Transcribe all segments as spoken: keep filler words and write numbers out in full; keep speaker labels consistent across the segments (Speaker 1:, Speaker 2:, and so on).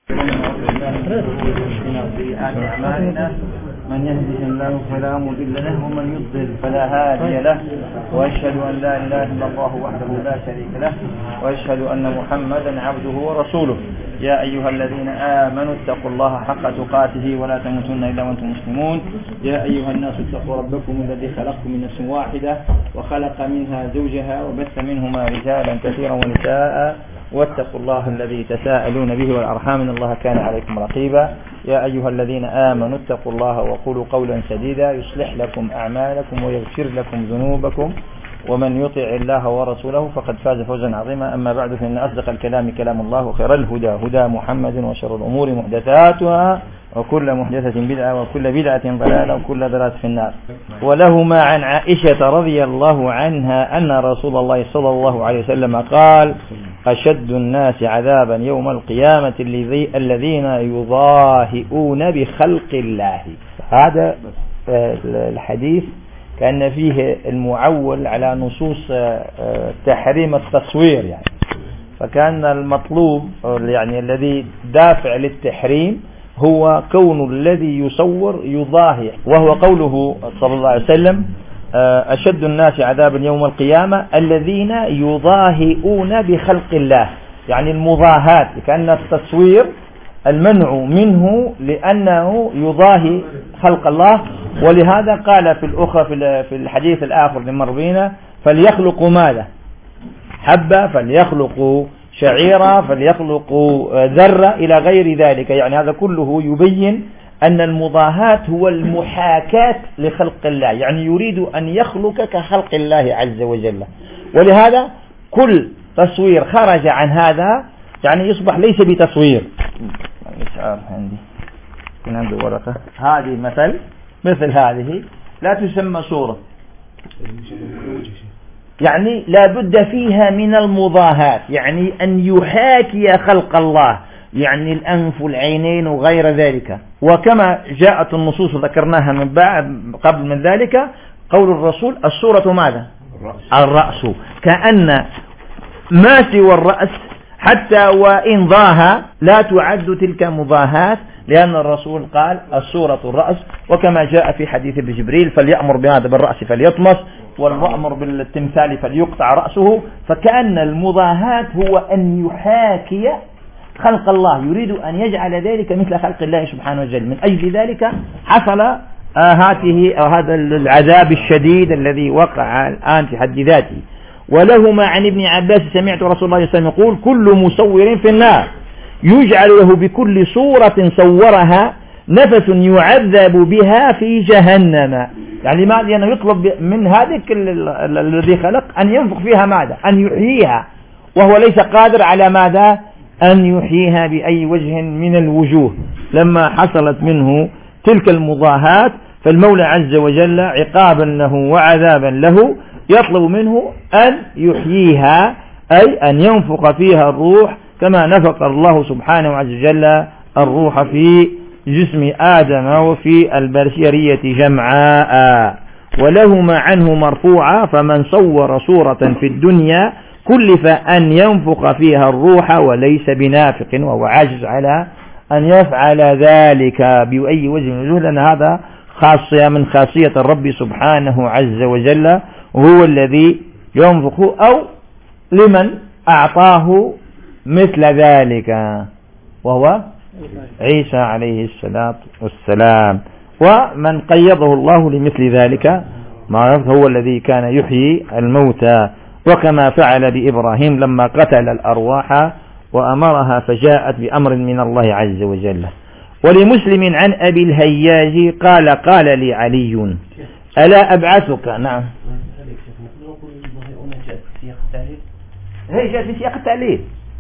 Speaker 1: من يهده الله فلا مضل له ومن يضلل فلا هادي له، وأشهد أن لا إله إلا الله وحده لا شريك له، وأشهد أن محمدا عبده ورسوله. يا أيها الذين آمنوا اتقوا الله حق تقاته ولا تموتن إلا وأنتم مسلمون. يا أيها الناس اتقوا ربكم الذي خلقكم من نفس واحدة وخلق منها زوجها وبث منهما رجالا كثيرا ونساء، واتقوا الله الذي تساءلون به والأرحام إن الله كان عليكم رقيبا. يا أيها الذين آمنوا اتقوا الله وقولوا قولا سديدا يصلح لكم أعمالكم ويغفر لكم ذنوبكم، ومن يطع الله ورسوله فقد فاز فوزا عظيما. أما بعد، فإن أصدق الكلام كلام الله، وخير الهدى هدى محمد، وشر الأمور محدثاتها، وكل محدثة بدعة، وكل بدعة ضلالة، وكل ضلالة في النار. ولهما عن عائشة رضي الله عنها أن رسول الله صلى الله عليه وسلم قال: أشد الناس عذابا يوم القيامة الذين يضاهئون بخلق الله. هذا الحديث كان فيه المعول على نصوص تحريم التصوير، يعني فكان المطلوب يعني الذي دافع للتحريم هو كون الذي يصور يضاهي، وهو قوله صلى الله عليه وسلم: أشد الناس عذابا يوم القيامة الذين يضاهئون بخلق الله، يعني المضاهاة، كأن التصوير المنع منه لأنه يضاهي خلق الله. ولهذا قال في الأخرى في الحديث الآخر لمر بنا: فليخلقوا ماذا؟ حبة، فليخلقوا شعيرة، فليخلقوا ذرة، إلى غير ذلك. يعني هذا كله يبين أن المضاهاة هو المحاكاة لخلق الله، يعني يريد أن يخلق كخلق الله عز وجل. ولهذا كل تصوير خرج عن هذا يعني يصبح ليس بتصوير. عندي كان عندي ورقة، هذه مثل مثل هذه لا تسمى صورة، يعني لا بد فيها من المضاهاة، يعني أن يحاكي خلق الله، يعني الأنف والعينين وغير ذلك. وكما جاءت النصوص ذكرناها من بعد قبل من ذلك، قول الرسول: الصورة ماذا؟ الرأس. كأن ما سوى الرأس حتى وإن ضاها لا تعد تلك مضاهاة، لأن الرسول قال: الصورة الرأس. وكما جاء في حديث ابن جبريل: فليأمر بهذا بالرأس فليطمس، والمأمر بالتمثال فليقطع رأسه. فكأن المضاهاة هو أن يحاكي خلق الله، يريد أن يجعل ذلك مثل خلق الله سبحانه وتعالى. من أجل ذلك حصل هاته أو هذا العذاب الشديد الذي وقع الآن في حد ذاته. ولهما عن ابن عباس: سمعت رسول الله صلى الله عليه وسلم يقول: كل مصور في النار يجعل له بكل صورة صورها نفس يعذب بها في جهنم. يعني ماذا؟ يعني يطلب من هذا الذي خلق أن ينفخ فيها ماذا؟ أن يحييها، وهو ليس قادر على ماذا؟ أن يحييها بأي وجه من الوجوه. لما حصلت منه تلك المضاهات، فالمولى عز وجل عقابا له وعذابا له يطلب منه أن يحييها، أي أن ينفخ فيها الروح، كما نفخ الله سبحانه عز وجل الروح في جسم آدم وفي البشرية جمعاء. ولهما عنه مرفوعا: فمن صور صورة في الدنيا كلف أن ينفخ فيها الروح وليس بنافق، وهو عاجز على أن يفعل ذلك بأي وجه من الوجوه، لأن هذا خاصية من خاصية الرب سبحانه عز وجل، وهو الذي ينفخ، أو لمن أعطاه مثل ذلك، وهو عيسى عليه الصلاة والسلام. ومن قيضه الله لمثل ذلك هو الذي كان يحيي الموتى، وكما فعل بإبراهيم لما قتل الأرواح وأمرها فجاءت بأمر من الله عز وجل. ولمسلم عن أبي الهياج قال: قال لي علي: ألا أبعثك؟ نعم، هي جاءت في سياق التعليل،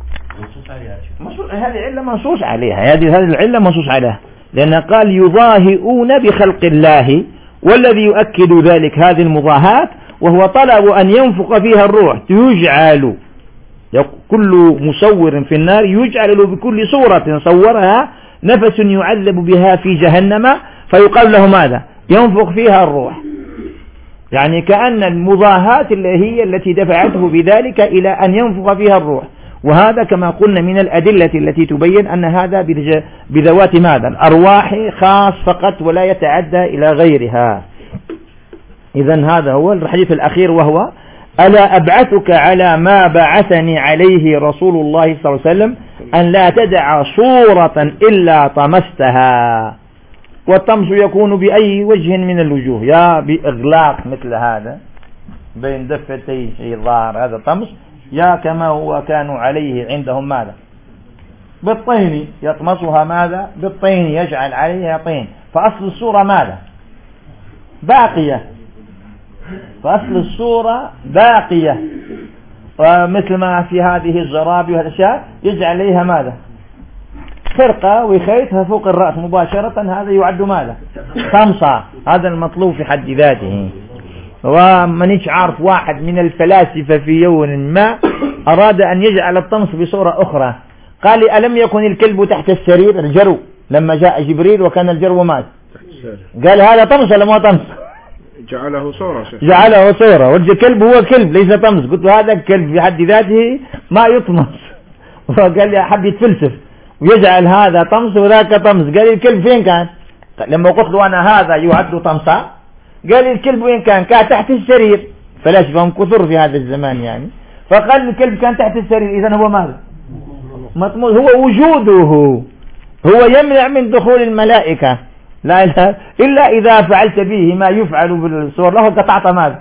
Speaker 1: هذه العلة منصوص عليها، هذه هذه العلة منصوص عليها، لأن قال: يضاهئون بخلق الله، والذي يؤكد ذلك هذه المضاهاة، وهو طلب أن ينفخ فيها الروح. يجعل كل مصور في النار يجعل له بكل صورة صورها نفس يعذب بها في جهنم، فيقال له ماذا؟ ينفخ فيها الروح. يعني كأن المضاهاة اللي هي التي دفعته بذلك إلى أن ينفخ فيها الروح. وهذا كما قلنا من الأدلة التي تبين أن هذا بذوات ماذا الأرواح خاص فقط ولا يتعدى إلى غيرها. إذن هذا هو الحديث الأخير، وهو ألا أبعثك على ما بعثني عليه رسول الله صلى الله عليه وسلم أن لا تدع صورة إلا طمستها. والطمس يكون بأي وجه من الوجوه، يا بإغلاق مثل هذا بين دفتي شيء ظاهر هذا طمس، يا كما هو كانوا عليه عندهم ماذا بالطين يطمسها ماذا بالطين يجعل عليها طين، فأصل الصورة ماذا باقية، فأصل الصورة باقية. ومثل ما في هذه الزرابي والأشياء يجعل عليها ماذا خرقة ويخيطها فوق الرأس مباشرة، هذا يعد ماذا طمسة. هذا المطلوب في حد ذاته. ومن عارف واحد من الفلاسفة في يوم ما أراد أن يجعل الطمس بصورة أخرى، قال ألم يكن الكلب تحت السرير الجرو لما جاء جبريل وكان الجرو مات، قال هذا طمس ولا ما طمس؟
Speaker 2: جعله صورة
Speaker 1: جعله صورة، والكلب هو كلب ليس طمس. قلت هذا الكلب في حد ذاته ما يطمس. وقال لي حب يتفلسف ويجعل هذا طمس وذاك طمس. قال لي الكلب فين كان؟ لما قلت له أنا هذا يعد طمسا، قال لي الكلب وين كان؟ كان تحت السرير. فلاسفة هم كثر في هذا الزمان يعني. فقال الكلب كان تحت السرير، إذن هو ماذا مطموس، هو وجوده هو يمنع من دخول الملائكة، لا إله إلا إذا فعلت به ما يفعل بالصور له قطعت ماذا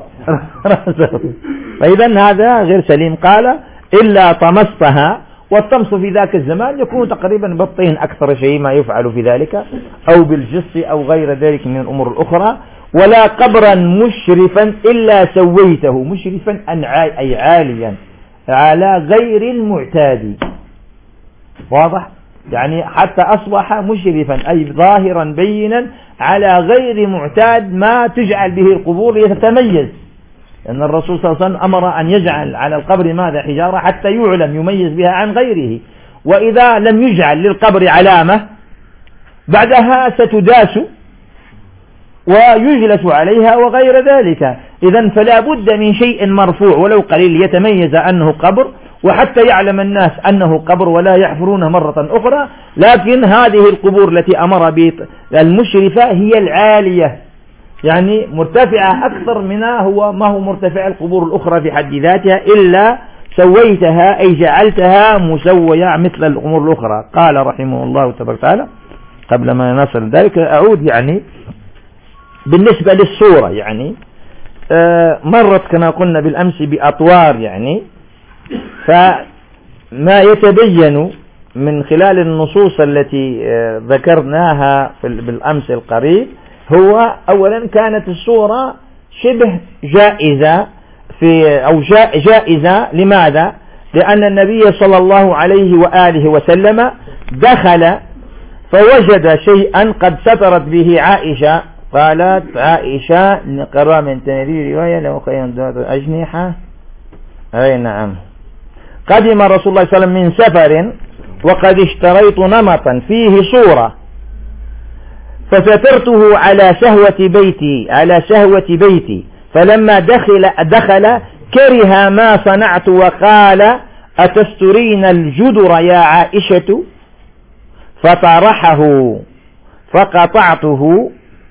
Speaker 1: فإذن هذا غير سليم. قال إلا طمستها، والطمس في ذاك الزمان يكون تقريبا بالطين أكثر شيء ما يفعل في ذلك، أو بالجص أو غير ذلك من الأمور الأخرى. ولا قبرا مشرفا إلا سويته، مشرفا أي عاليا على غير المعتاد، واضح يعني حتى أصبح مشرفا أي ظاهرا بينا على غير معتاد ما تجعل به القبور ليتتميز. لأن الرسول صلى الله عليه وسلم أمر أن يجعل على القبر ماذا حجارة حتى يعلم يميز بها عن غيره. وإذا لم يجعل للقبر علامة بعدها ستداس ويجلس عليها وغير ذلك. إذن فلا بد من شيء مرفوع ولو قليل يتميز أنه قبر، وحتى يعلم الناس أنه قبر ولا يحفرونه مرة أخرى. لكن هذه القبور التي أمر بالمشرفة هي العالية، يعني مرتفعة أكثر منها هو ما هو مرتفع القبور الأخرى في حد ذاتها، إلا سويتها أي جعلتها مسوية مثل الأمور الأخرى. قال رحمه الله تبارك وتعالى قبل ما نصل ذلك أعود يعني بالنسبة للصورة، يعني آه مرت كما قلنا بالأمس بأطوار، يعني فما يتبين من خلال النصوص التي آه ذكرناها بالأمس القريب هو أولا كانت الصورة شبه جائزة في أو جائزة. لماذا؟ لأن النبي صلى الله عليه وآله وسلم دخل فوجد شيئا قد سترت به عائشة. قالت عائشة نقرأ من تنري رواية لو خيان ذات أجنحة، أي نعم، قدم رسول الله صلى الله عليه وسلم من سفر وقد اشتريت نمطا فيه صورة فسترته على شهوة بيتي على شهوة بيتي فلما دخل دخل كره ما صنعت وقال أتسترين الجدر يا عائشة فطرحه فقطعته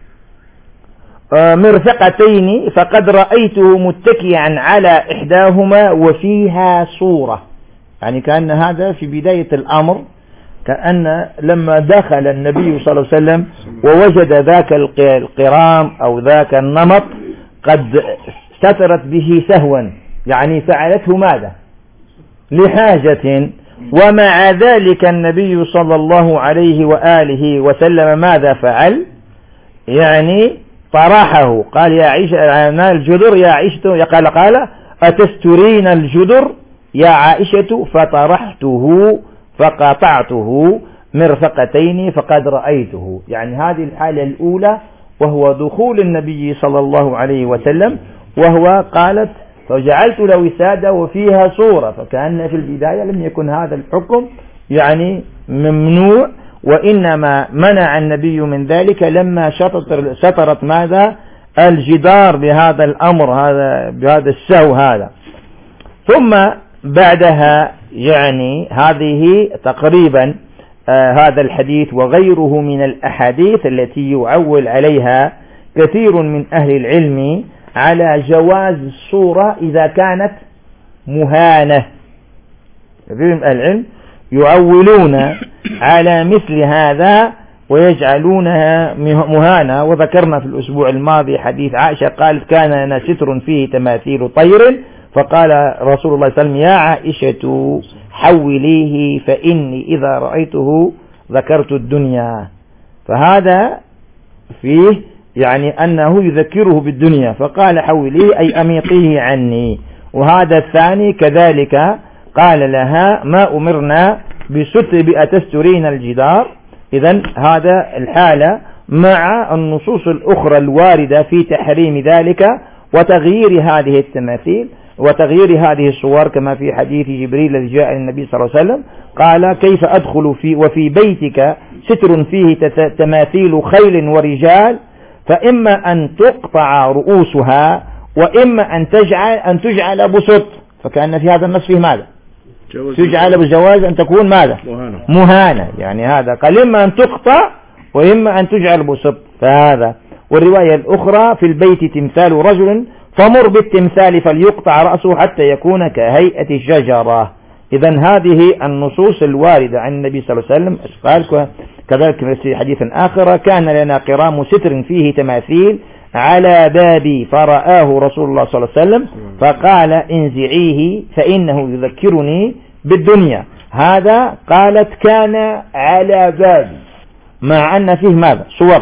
Speaker 1: مرفقتين فقد رأيته متكئا على إحداهما وفيها صورة. يعني كأن هذا في بداية الأمر، كأن لما دخل النبي صلى الله عليه وسلم ووجد ذاك القرام أو ذاك النمط قد سترت به سهوا، يعني فعلته ماذا لحاجة، ومع ذلك النبي صلى الله عليه وآله وسلم ماذا فعل؟ يعني طرحه. قال يا عائشة الجدر يا عائشة، قال قال أتسترين الجدر يا عائشة فطرحته فقطعته مرفقتين فقد رأيته. يعني هذه الحالة الأولى وهو دخول النبي صلى الله عليه وسلم، وهو قالت فجعلت له وسادة وفيها صورة، فكأن في البداية لم يكن هذا الحكم يعني ممنوع، وإنما منع النبي من ذلك لما شطرت ماذا الجدار بهذا الأمر هذا بهذا السهو هذا. ثم بعدها يعني هذه تقريبا آه هذا الحديث وغيره من الأحاديث التي يعول عليها كثير من أهل العلم على جواز الصورة إذا كانت مهانة. كثير من أهل العلم يعولون على مثل هذا ويجعلونها مهانة. وذكرنا في الأسبوع الماضي حديث عائشة قالت كان لنا ستر فيه تماثيل طير، فقال رسول الله صلى الله عليه وسلم يا عائشة حوليه فإني إذا رأيته ذكرت الدنيا. فهذا فيه يعني أنه يذكره بالدنيا، فقال حوليه أي أميطيه عني. وهذا الثاني كذلك قال لها ما أمرنا بستر بأتسترين الجدار. إذن هذا الحالة مع النصوص الأخرى الواردة في تحريم ذلك وتغيير هذه التماثيل وتغيير هذه الصور، كما في حديث جبريل الذي جاء للنبي صلى الله عليه وسلم قال كيف أدخل في وفي بيتك ستر فيه تماثيل خيل ورجال فإما أن تقطع رؤوسها وإما أن تجعل أن تجعل بسط. فكأن في هذا النص فيه ماذا؟ تجعل بالجواز أن تكون ماذا؟ مهانة. مهانة يعني هذا قال إما أن تقطع وإما أن تجعل بسط. فهذا. والرواية الأخرى في البيت تمثال رجل فمر بالتمثال فليقطع رأسه حتى يكون كهيئة الشجرة. إذن هذه النصوص الواردة عن النبي صلى الله عليه وسلم. قال كذلك في حديث آخر كان لنا قرام ستر فيه تماثيل على بابي فرآه رسول الله صلى الله عليه وسلم فقال انزعيه فإنه يذكرني بالدنيا. هذا قالت كان على بابي، مع أن فيه ماذا؟ صور،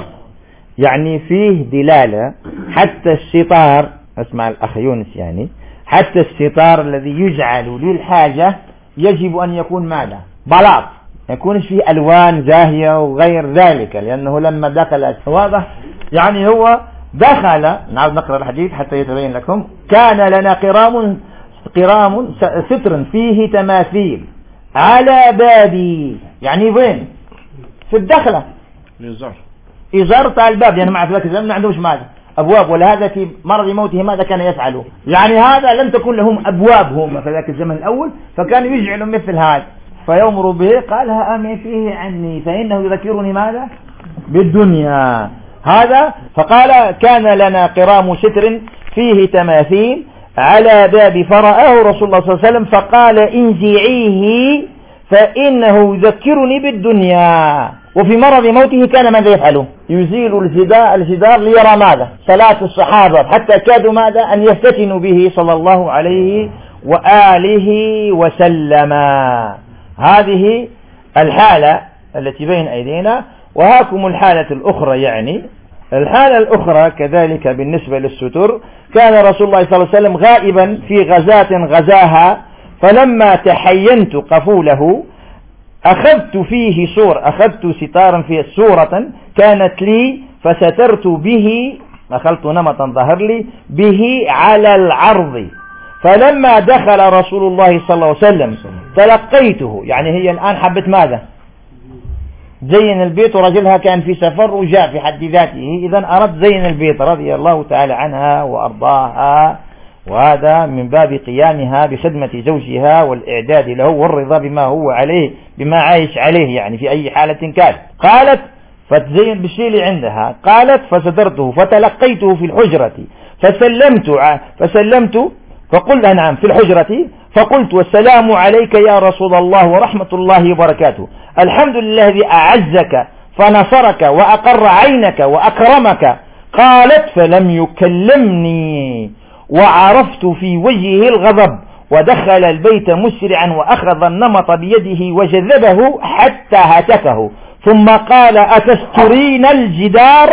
Speaker 1: يعني فيه دلالة. حتى الستار، اسمع الأخ يونس، يعني حتى الستار الذي يجعل للحاجة يجب أن يكون ماذا؟ بلاط، يكونش فيه ألوان زاهية وغير ذلك، لأنه لما دخل واضح يعني هو دخل. نعود نقرأ الحديث حتى يتبين لكم. كان لنا قرام قرام ستر فيه تماثيل على بابي، يعني وين؟ في الدخلة،
Speaker 2: الإزار
Speaker 1: إزار تاع الباب، يعني مع ذلك الزمن ما عندهمش ماذا؟ أبواب. ولهذا في مرض موته ماذا كان يفعله؟ يعني هذا لم تكن لهم أبواب هم في ذاك الزمن الأول، فكانوا يجعلوا مثل هذا فيمر به قالها أمي فيه عني فإنه يذكرني ماذا؟ بالدنيا. هذا فقال كان لنا قرام ستر فيه تماثيل على باب فرآه رسول الله صلى الله عليه وسلم فقال انزعيه فإنه يذكرني بالدنيا. وفي مرض موته كان ماذا يفعله؟ يزيل الجدار, الجدار ليرى ماذا؟ صلاة الصحابة، حتى كادوا ماذا؟ أن يفتتنوا به صلى الله عليه وآله وسلم. هذه الحالة التي بين أيدينا. وهاكم الحالة الأخرى، يعني الحالة الأخرى كذلك بالنسبة للستر. كان رسول الله صلى الله عليه وسلم غائبا في غزاة غزاها، فلما تحينت قفوله أخذت فيه صور أخذت ستارا فيه صورة كانت لي فسترت به، أخذت نمطا ظهر لي به على العرض. فلما دخل رسول الله صلى الله عليه وسلم تلقيته، يعني هي الآن حبت ماذا؟ زين البيت، ورجلها كان في سفر وجاء في حد ذاته، إذن أردت زين البيت رضي الله تعالى عنها وأرضاها، وهذا من باب قيامها بخدمة زوجها والإعداد له والرضا بما هو عليه بما عايش عليه، يعني في أي حالة كان. قالت فتزين بالشيء اللي عندها، قالت فسترته فتلقيته في الحجرة فسلمت فسلمت فقلت نعم في الحجرة فقلت والسلام عليك يا رسول الله ورحمة الله وبركاته، الحمد لله الذي أعزك فنصرك وأقر عينك وأكرمك. قالت فلم يكلمني وعرفت في وجهه الغضب ودخل البيت مسرعا وأخذ النمط بيده وجذبه حتى هتكه، ثم قال أتسترين الجدار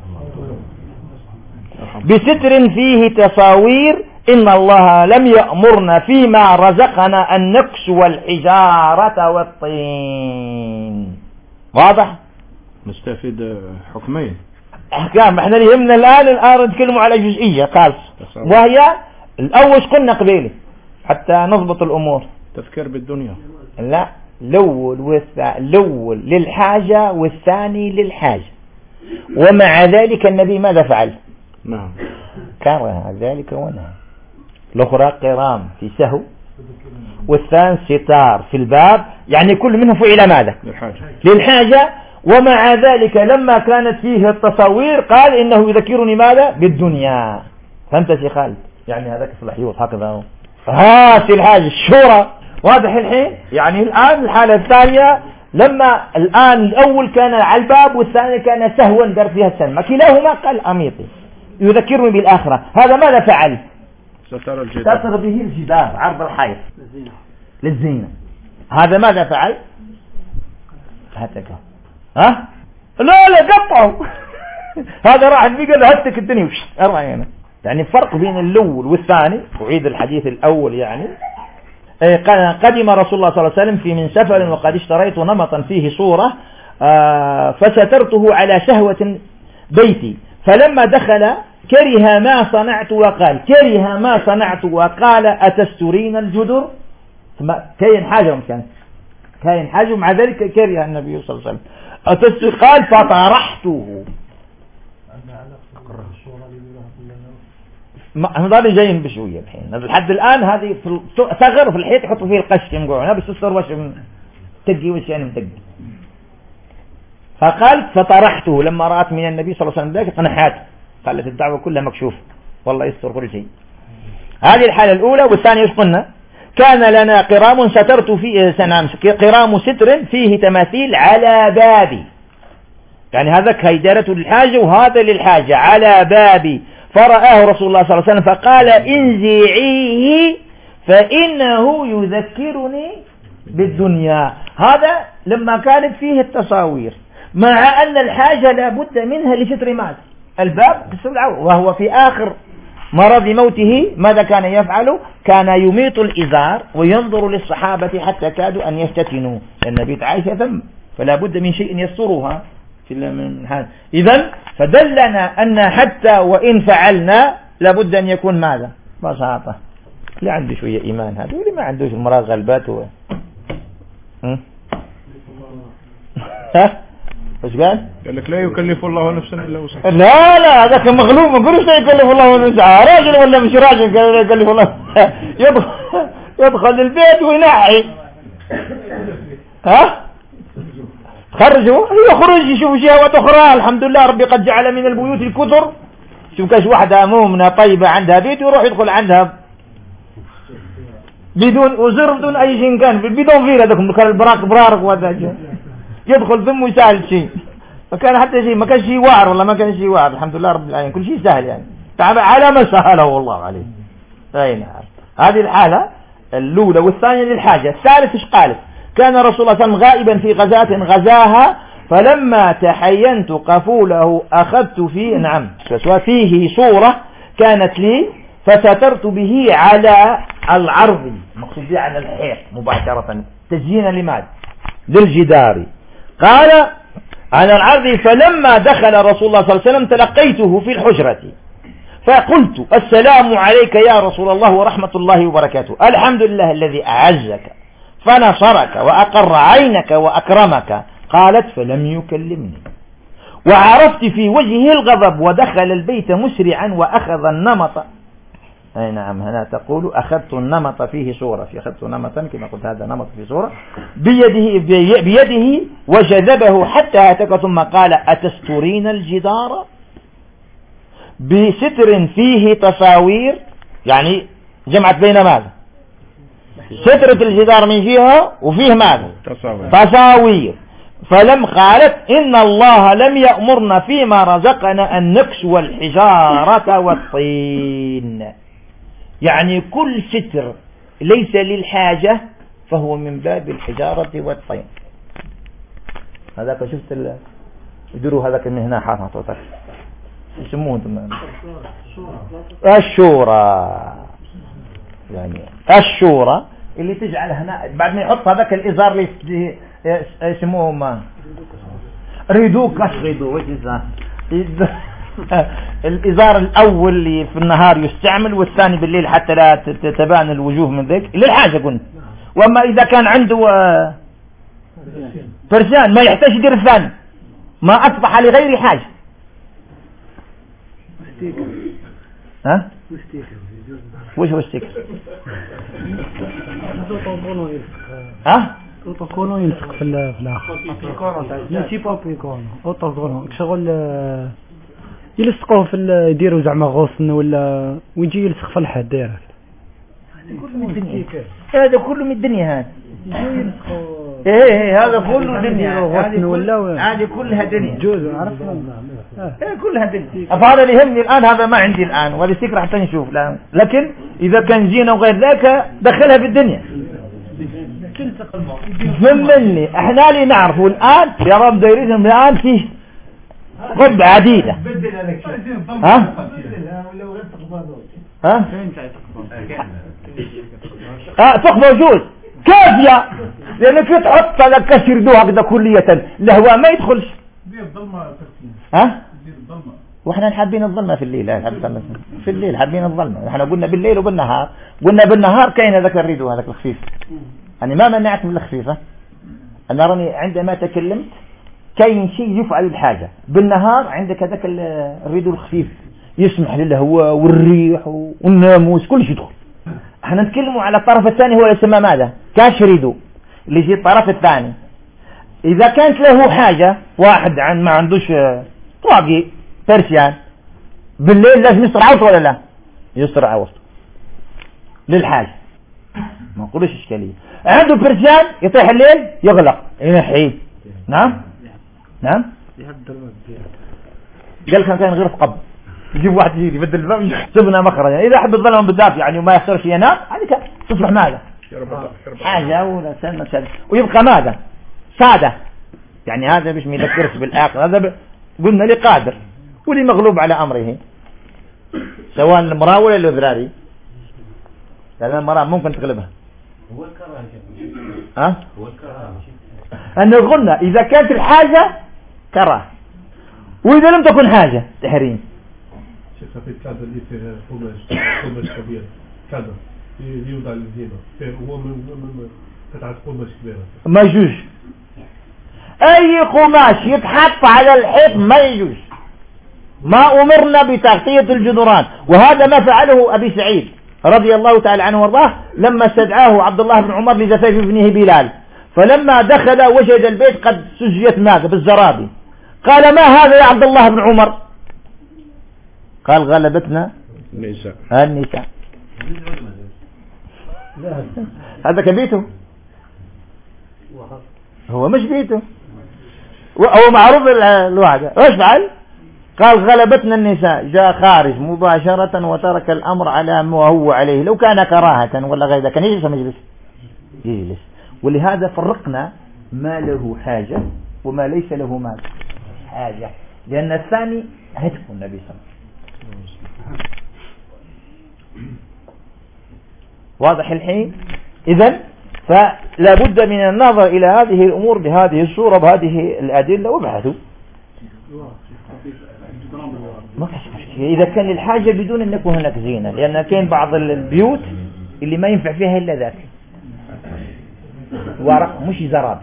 Speaker 1: بستر فيه تصاوير إن الله لم يأمرنا فيما رزقنا أن نكسو الحجارة والطين. واضح؟
Speaker 2: نستفيد حكمين
Speaker 1: أحكام. احنا اللي يهمنا الآن الآن نتكلم على جزئية خالص، وهي الأول قلنا قبيله حتى نضبط الأمور.
Speaker 2: تفكير بالدنيا،
Speaker 1: لا، الأول والثاني، الأول للحاجة والثاني للحاجة. ومع ذلك النبي ماذا فعل؟
Speaker 2: نعم
Speaker 1: كره ذلك ونهى. الأخرى قرام في سهو والثاني ستار في الباب، يعني كل منهم فعل ماذا؟
Speaker 2: للحاجة.
Speaker 1: للحاجة. ومع ذلك لما كانت فيه التصاوير قال إنه يذكرني ماذا؟ بالدنيا. فهمت يا خالد؟ يعني هذاك في الحيوط هكذا ها في الحاجة الشورى واضح الحين. يعني الآن الحالة الثانية لما الآن الأول كان على الباب والثاني كان سهوا در فيها السلمة، كلاهما قال أميطي يذكرني بالآخرة. هذا ماذا فعل؟
Speaker 2: ستر الجدار،
Speaker 1: ستر به الجدار عرض الحائط للزينة. هذا ماذا فعل؟ هتك ها لا لا قطعوا هذا راح قال هتك الدنيا وش أرأينا. يعني فرق بين الأول والثاني. أعيد الحديث الأول. يعني قدم رسول الله صلى الله عليه وسلم في من سفر وقد اشتريت نمطا فيه صورة فسترته على شهوة بيتي، فلما دخل كره ما صنعت وقال كره ما صنعت وقال أتسترين الجدر. كاين حاجة مكان كاين حاجة مع ذلك كره النبي صلى الله عليه وسلم أتستر قال فطرحته. هذا جايين بشوية الحين لحد الآن. هذه في ثغر في الحيط يحطوا فيه القش يمقعونه بس الصر وش تجي وش يعني متجي. فقال فطرحته لما رأت من النبي صلى الله عليه وسلم ذلك قنحات قالت الدعوة كلها مكشوف والله يستر كل شيء. هذه الحالة الأولى. والثانية ايش قلنا؟ كان لنا قرام سترت فيه سنام قرام ستر فيه تماثيل على بابي. يعني هذا هيدرة للحاجة وهذا للحاجة على بابي. فرآه رسول الله صلى الله عليه وسلم فقال انزعيه فإنه يذكرني بالدنيا. هذا لما كانت فيه التصاوير، مع أن الحاجة لابد منها لستر ماذا؟ الباب بالسبعة. وهو في آخر مرض موته ماذا كان يفعل؟ كان يميط الإزار وينظر للصحابة حتى كادوا أن يفتتنوا. النبي عائشة ثم فلا بد من شيء يسترها. إذن فدلنا أن حتى وإن فعلنا لابد أن يكون ماذا؟ بساطة. اللي عنده شوية إيمان هذا واللي ما عندوش المرأة غلبات هو ها ايش قال؟
Speaker 2: قال لك لا يكلف الله نفسا الا وسعها.
Speaker 1: لا لا هذاك مغلوب ما نقولش لا يكلف الله نفسا. راجل ولا مش راجل قال لا يكلف الله يدخل يدخل البيت وينحي ها خرجوا يخرج يشوف شهوات أخرى. الحمد لله ربي قد جعل من البيوت الكثر. شوف كاش واحدة مؤمنة طيبة عندها بيت ويروح يدخل عندها بدون وزر بدون أي شيء كان بدون فيل. هذاكم كان البراق برارق وهذا يدخل ثم يسهل شيء. ما كان حتى شيء ما كان شيء واعر والله ما كان شيء واعر. الحمد لله رب العالمين كل شيء سهل يعني تعال على ما سهله الله عليه. أي نعم. هذه الحالة الأولى. والثانية للحاجة. الثالث إيش قالت؟ كان رسول الله صلى الله عليه وسلم غائبا في غزاة غزاها فلما تحينت قفوله أخذت فيه نعم فيه صورة كانت لي فسترت به على العرض مقصود به على الحيط مباشرة تزيينا لماذا؟ للجدار. قال على العرض فلما دخل رسول الله صلى الله عليه وسلم تلقيته في الحجرة فقلت السلام عليك يا رسول الله ورحمة الله وبركاته. الحمد لله الذي أعزك فنصرك وأقر عينك وأكرمك. قالت فلم يكلمني وعرفت في وجهه الغضب ودخل البيت مسرعا وأخذ النمط. أي نعم هنا تقول أخذت النمط فيه صورة في أخذت نمطا كما قلت هذا نمط في صورة بيده, بيده وجذبه حتى هتك ثم قال أتسترين الجدار بستر فيه تصاوير. يعني جمعت بين ماذا؟ سترة الجدار من جهة وفيه ماذا؟ تصاوير. تصاوير. فلم قالت إن الله لم يأمرنا فيما رزقنا أن نكسو الحجارة والطين. يعني كل ستر ليس للحاجة فهو من باب الحجارة والطين. هذاك شفت يديروا هذاك من هنا حاطط يسموه الشورى. يعني الشورى اللي تجعل هنا بعد ما يحط هذاك الإزار اللي يسموه ما ريدو كاش ريدو وش الإزار الأول اللي في النهار يستعمل والثاني بالليل حتى لا تبان الوجوه من ذلك للحاجة قلنا. وأما إذا كان عنده فرسان ما يحتاج يدير الثاني ما أصبح لغير حاجة. ها وش هو السكر؟ ها؟
Speaker 3: اوتوكولون يلصق في الاخر ماشي بابيكولون اوتوكولون شغل يلصقوه في يديروا زعما غصن ولا ويجي يلصق في الحد داير
Speaker 1: هذا كله من الدنيا هذا ايه ايه هذا كله دنيا
Speaker 3: غصن ولا
Speaker 1: هذه كلها دنيا
Speaker 3: جوز عرفت
Speaker 1: ايه كلها دنيا. فهذا اللي يهمني الان هذا ما عندي الان وهذه السكر حتى نشوف الان. لكن اذا كان زينه وغير ذاك دخلها في الدنيا فهمني. احنا اللي نعرفه الان يا رب دايرين الان فيه قطب عديدة. ها ها ها ثق موجود كافية لانك تحط على كسر دو هكذا كلية الهواء ما يدخلش. ها واحنا حابين الظلمة في الليل في الليل حابين الظلمة. احنا قلنا بالليل وبالنهار. قلنا بالنهار كاين هذاك الريدو هذاك الخفيف. أنا ما منعت من الخفيفة. أنا راني عندما تكلمت كاين شيء يفعل الحاجة بالنهار عندك هذاك الريدو الخفيف يسمح للهواء والريح والناموس كل شيء يدخل. احنا نتكلموا على الطرف الثاني هو يسمى ماذا؟ كاش ريدو اللي يجي الطرف الثاني. إذا كانت له حاجة واحد عن ما عندوش طواقي برسيان بالليل لازم يسرع وسط ولا لا؟ يسرع وسط للحاجة ما نقولش إشكالية. عنده برسيان يطيح الليل يغلق ينحيه. نعم نعم قال كان كان غير في قبل يجيب واحد يجي يبدل الباب يحسبنا مخرجا. إذا حب الظلم بالذات يعني وما يخسرش ينام هذه تصبح ماذا؟ حاجة ولا سنة سنة ويبقى ماذا؟ سادة. يعني هذا مش ميذكرش بالآخر. هذا ب... قلنا لي قادر ولي مغلوب على أمره سواء المرأة ولا الإذراري. لأن المرأة ممكن تغلبها.
Speaker 4: هو الكراهة
Speaker 1: ها؟
Speaker 4: هو الكراهة
Speaker 1: أنه قلنا إذا كانت الحاجة كراهة وإذا لم تكن حاجة تحريم.
Speaker 5: شيخ في الكادر اللي فيه قماش قماش كبير كادر يوضع للزينة فيه هو من من قطعة قماش كبيرة
Speaker 1: ما يجوز. أي قماش يتحط على الحيط ما يجوز. ما أمرنا بتغطية الجدران. وهذا ما فعله أبي سعيد رضي الله تعالى عنه وارضاه لما استدعاه عبد الله بن عمر لزفاف ابنه بلال. فلما دخل وجد البيت قد سجيت ماذا بالزرابي. قال ما هذا يا عبد الله بن عمر؟ قال غلبتنا
Speaker 5: النساء
Speaker 1: النساء. هذا كبيته هو مش بيته هو معروف الواحد. ايش فعل؟ قال غلبتنا النساء. جاء خارج مباشرة وترك الأمر على ما هو عليه. لو كان كراهة ولا غير ذلك كان يجلس مجلس يجلس. ولهذا فرقنا ما له حاجة وما ليس له مال حاجة. لأن الثاني هدف النبي صلى الله عليه وسلم. واضح الحين؟ إذن فلا بد من النظر إلى هذه الأمور بهذه الصورة بهذه الأدلة وبحثوا. ما فيش مشكلة إذا كان للحاجة بدون أن يكون هناك زينة. لأن كان بعض البيوت اللي ما ينفع فيها إلا ذاك ورق مش زرابي.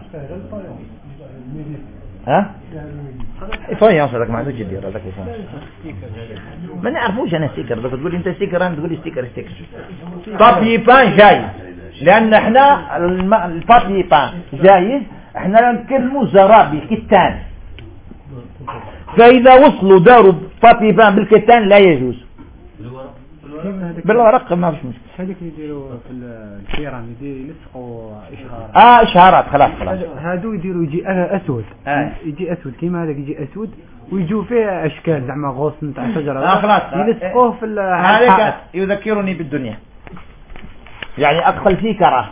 Speaker 1: ها فاين يوصلك ما عندوش يدير هذاك ما نعرفوش. أنا ستيكر بس تقول أنت ستيكر أنا تقول ستيكر ستيكر بابي بان جاي. لأن احنا البابي بان جايز احنا نتكلموا زرابي كتان. فإذا وصلوا داروا بابي بان بالكتان لا يجوز. بالورق ما فيش مشكلة.
Speaker 3: هذيك اللي يديروا في الكيران يلصقوا إشهارات.
Speaker 1: اه إشهارات خلاص خلاص.
Speaker 3: هادو يديروا يجي أسود. آه. يجي أسود كيما هذاك يجي أسود ويجوا فيه أشكال زعما غصن تاع شجرة.
Speaker 1: آه خلاص.
Speaker 3: يلصقوه في
Speaker 1: هذاك يذكرني بالدنيا. يعني أدخل فيه كراه.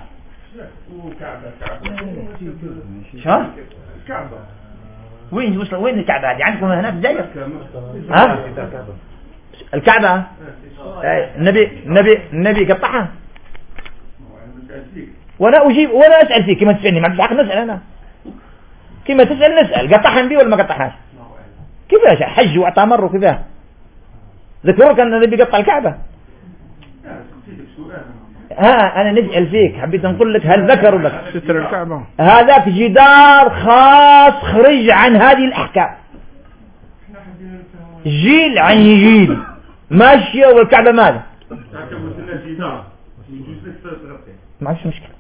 Speaker 1: شو؟
Speaker 5: كعبة.
Speaker 1: وين وصل وين الكعبة هذه عندكم هنا في الجزائر؟ ها؟ الكعبة النبي النبي النبي قطعها. وانا اجيب وانا اسال فيك كما تسالني ما عنديش حق نسال. انا كما تسال نسال قطعها النبي ولا ما قطعهاش؟ كيفاش حج واعتمر وكذا ذكروا كان النبي قطع الكعبة. ها انا نسال فيك حبيت نقول لك هل ذكروا لك
Speaker 2: ستر الكعبة
Speaker 1: هذاك جدار خاص خرج عن هذه الاحكام جيل عن جيل ماشية والكعبة ماذا ما فيش مشكلة.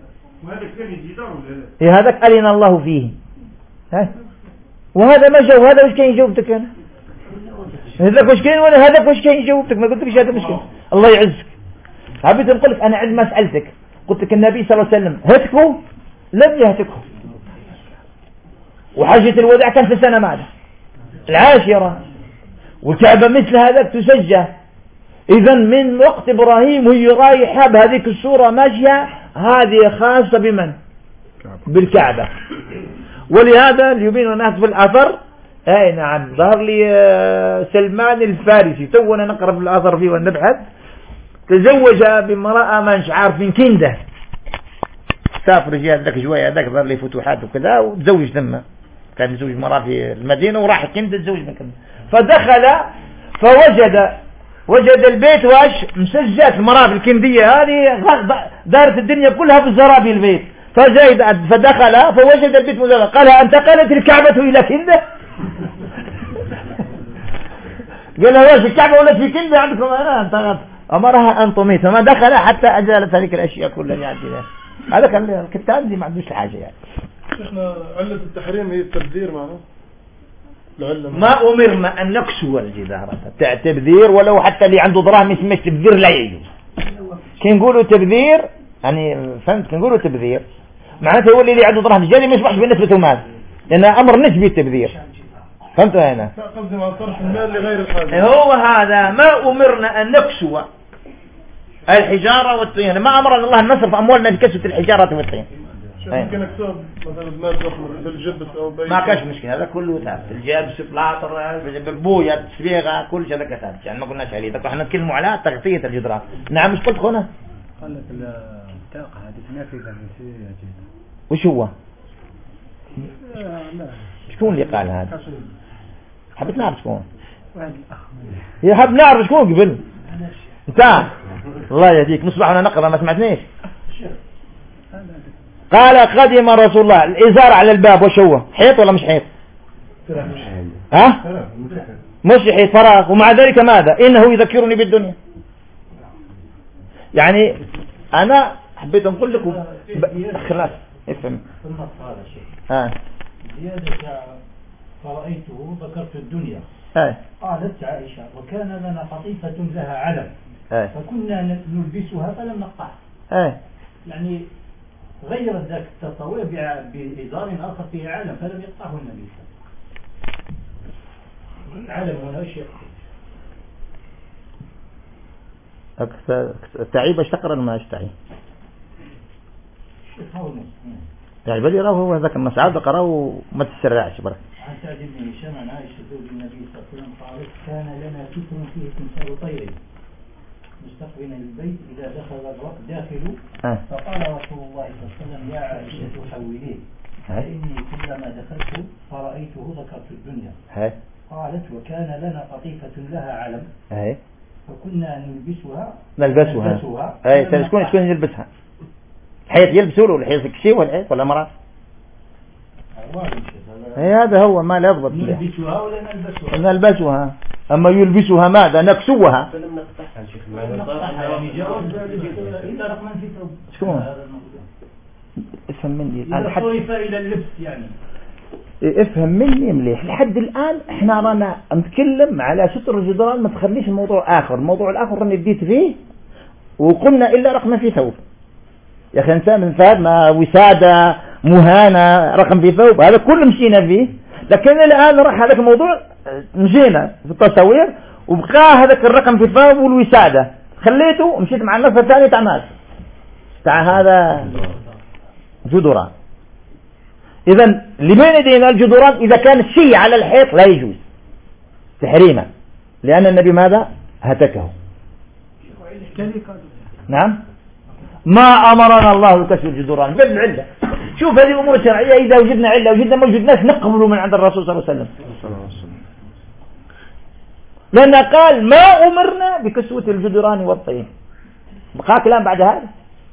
Speaker 1: إيه هذاك ألين الله فيه. ها وهذا ما جاء وهذا وش كان يجاوبتك أنا هذاك وش كان ولا هذاك وش كان يجاوبتك ما قلت لك هذا مشكلة. الله يعزك. حبيت نقول لك أنا عندما سألتك قلت لك النبي صلى الله عليه وسلم هتكوا لم يهتكوا وحجة الوداع كان في السنة ماذا العاشرة والكعبة مثل هذا تسجى. إذا من وقت إبراهيم وهي رايحة بهذيك الصورة ماشية هذه خاصة بمن بالكعبة. ولهذا يبين الناس في الأثر أي نعم ظهر لي سلمان الفارسي تونا نقرأ في الأثر فيه ونبحث تزوج بامرأة ما مش عارفين كنده سافر جهة ذاك شوية ذاك ظهر لي فتوحات وكذا وتزوج ثم كان يزوج مرأة في المدينة وراح كنده تزوج من كنده فدخل فوجد وجد البيت واش مسجات المرأة الكندية هذه دارت الدنيا كلها بالزرابي البيت فزايد فدخل فوجد البيت مزرع قال انتقلت الكعبة إلى كنده قال واش الكعبة ولا في كنده عندكم أنا انتقلت أمرها أن طميت فما دخل حتى أزالت هذه الأشياء كلها يعني هذا كان الكتاب دي ما عندوش حاجة يعني.
Speaker 5: شيخنا علة التحريم هي التبذير معنا
Speaker 1: ما أمرنا أن نكسو الجدار تبذير ولو حتى اللي عنده دراهم يسمى تبذير لا يجوز. كي نقولوا تبذير يعني فهمت كي نقولوا تبذير معناته هو اللي عنده دراهم الجاري ما يصبحش بالنسبة مال لأن أمر نسبي التبذير فهمت هنا
Speaker 5: قصدي مع صرف المال لغير الحاجة.
Speaker 1: هو هذا ما أمرنا أن نكسو الحجارة والطين ما أمرنا الله أن نصرف أموالنا في كسوة الحجارة والطين.
Speaker 5: ممكن اكسب مثلا مال ضخم في الجبس او بيت
Speaker 1: ما كاش مشكله هذا كله ثابت الجبس بلاطر بالبويه التصبيغه كل شيء هذا ثابت يعني ما قلناش عليه احنا نتكلموا على تغطيه الجدران. نعم مش قلت هنا
Speaker 3: قال لك الطاقه هذه نافذه في
Speaker 1: وش هو شكون اللي قال هذا حبيت نعرف شكون يا حب نعرف شكون قبل انت الله يهديك نصبح وانا نقرا ما سمعتنيش. قال قدم رسول الله الإزار على الباب وش هو حيط ولا مش حيط ها مش حيط فراغ ومع ذلك ماذا إنه يذكرني بالدنيا يعني أنا حبيت أقول لكم خلاص افهم ها
Speaker 4: زيادة فرأيته ذكرت الدنيا
Speaker 1: ها.
Speaker 4: قالت عائشة وكان لنا قطيفة لها علم
Speaker 1: ها.
Speaker 4: فكنا نلبسها فلم نقطعها يعني غيرت ذاك التصوير بإزار آخر فيه علم فلم يقطعه النبي صلى الله عليه وسلم. علم هنا شيء
Speaker 1: أكثر تعيب اشتقر ما اشتعي يعني بدي راه هو ذاك النص عاد قرأه وما تسرعش برك.
Speaker 4: عن سعد بن هشام عن عائشة زوج النبي صلى الله عليه وسلم قالت كان لنا كتر فيه تمثال طير مستقبل البيت إذا دخل داخل
Speaker 1: أه.
Speaker 4: فقال رسول الله صلى الله عليه وسلم يا عائشة حوليه فإني كلما دخلت فرأيته ذكرت الدنيا.
Speaker 1: أه.
Speaker 4: قالت وكان لنا قطيفة لها علم
Speaker 1: أه.
Speaker 4: فكنا نلبسها
Speaker 1: نلبسها, نلبسها. أي شكون شكون يلبسها الحيط يلبسوا له الحيط كشي ولا الحيط ولا مرات هذا هو ما لا يضبط
Speaker 4: نلبسها ولا نلبسها
Speaker 1: نلبسها أما يلبسها ماذا نكسوها
Speaker 4: فلم نقطعها شيخ يعني جاوز إلا رقما في ثوب
Speaker 1: شكون افهم مني
Speaker 4: الآن حتى إلى اللبس يعني
Speaker 1: افهم مني مليح لحد الآن احنا رانا نتكلم على ستر الجدران ما تخليش الموضوع آخر الموضوع الآخر راني بديت فيه وقلنا إلا رقم في ثوب يا أخي إنسان من فهد ما وسادة مهانة رقم في ثوب هذا كل مشينا فيه لكن الآن راح هذاك الموضوع مشينا في التصوير وبقى هذاك الرقم في الثوب والوسادة خليته ومشيت مع النص الثاني تاع ناس تاع هذا جدران. إذا لمن يدينا الجدران إذا كان الشيء على الحيط لا يجوز تحريما لأن النبي ماذا هتكه. نعم ما أمرنا الله بكسر الجدران بالعلة. شوف هذه أمور شرعية إذا وجدنا علة وجدنا ما وجدناش نقبل من عند الرسول صلى الله عليه وسلم لأن قال ما أمرنا بكسوة الجدران والطين. بقى كلام بعد هذا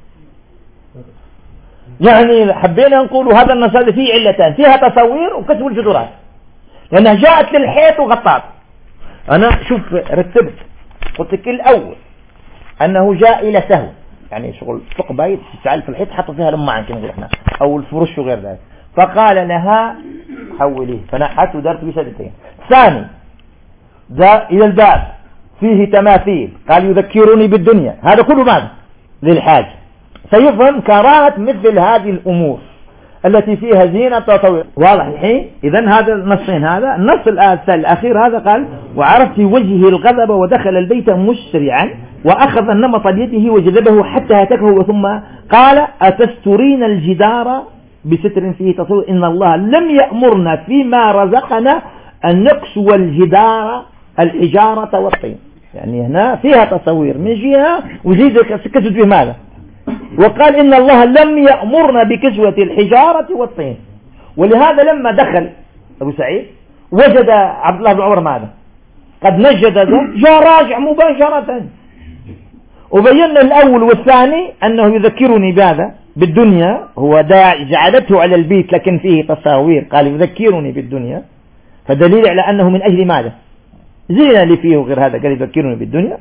Speaker 1: يعني حبينا نقول هذا النص هذا فيه علتان فيها تصوير وكسو الجدران لأنها جاءت للحيط وغطات. أنا شوف رتبت قلت لك الأول أنه جاء إلى سهو، يعني شغل فوق بايت تتعال في الحيط حطوا فيها لما عنك نقول احنا أو الفرش وغير ذلك، فقال لها حوليه فنحت ودرت بسدتين. ثاني جاء إلى الباب فيه تماثيل قال يذكرني بالدنيا، هذا كله ماذا؟ للحاج. سيفهم كراهة مثل هذه الأمور التي فيها زينة تطوير. واضح الحين؟ إذن هذا النصين، هذا النص الأخير هذا قال وعرف في وجهه الغضب ودخل البيت مسرعا وأخذ النمط بيده وجذبه حتى هتكه ثم قال أتسترين الجدار بستر فيه تصوير إن الله لم يأمرنا فيما رزقنا أن نقسو الجدار الحجارة والطين. يعني هنا فيها تصوير من جهة وزيد كسد به ماذا؟ وقال إن الله لم يأمرنا بكسوة الحجارة والطين. ولهذا لما دخل أبو سعيد وجد عبد الله بن عمر ماذا؟ قد نجد ذا جاء راجع مباشرة. وبينا الأول والثاني أنه يذكرني بهذا بالدنيا، هو داعي جعلته على البيت لكن فيه تصاوير قال يذكرني بالدنيا، فدليل على أنه من أجل ماذا؟ زينا اللي فيه وغير هذا قال يذكرني بالدنيا.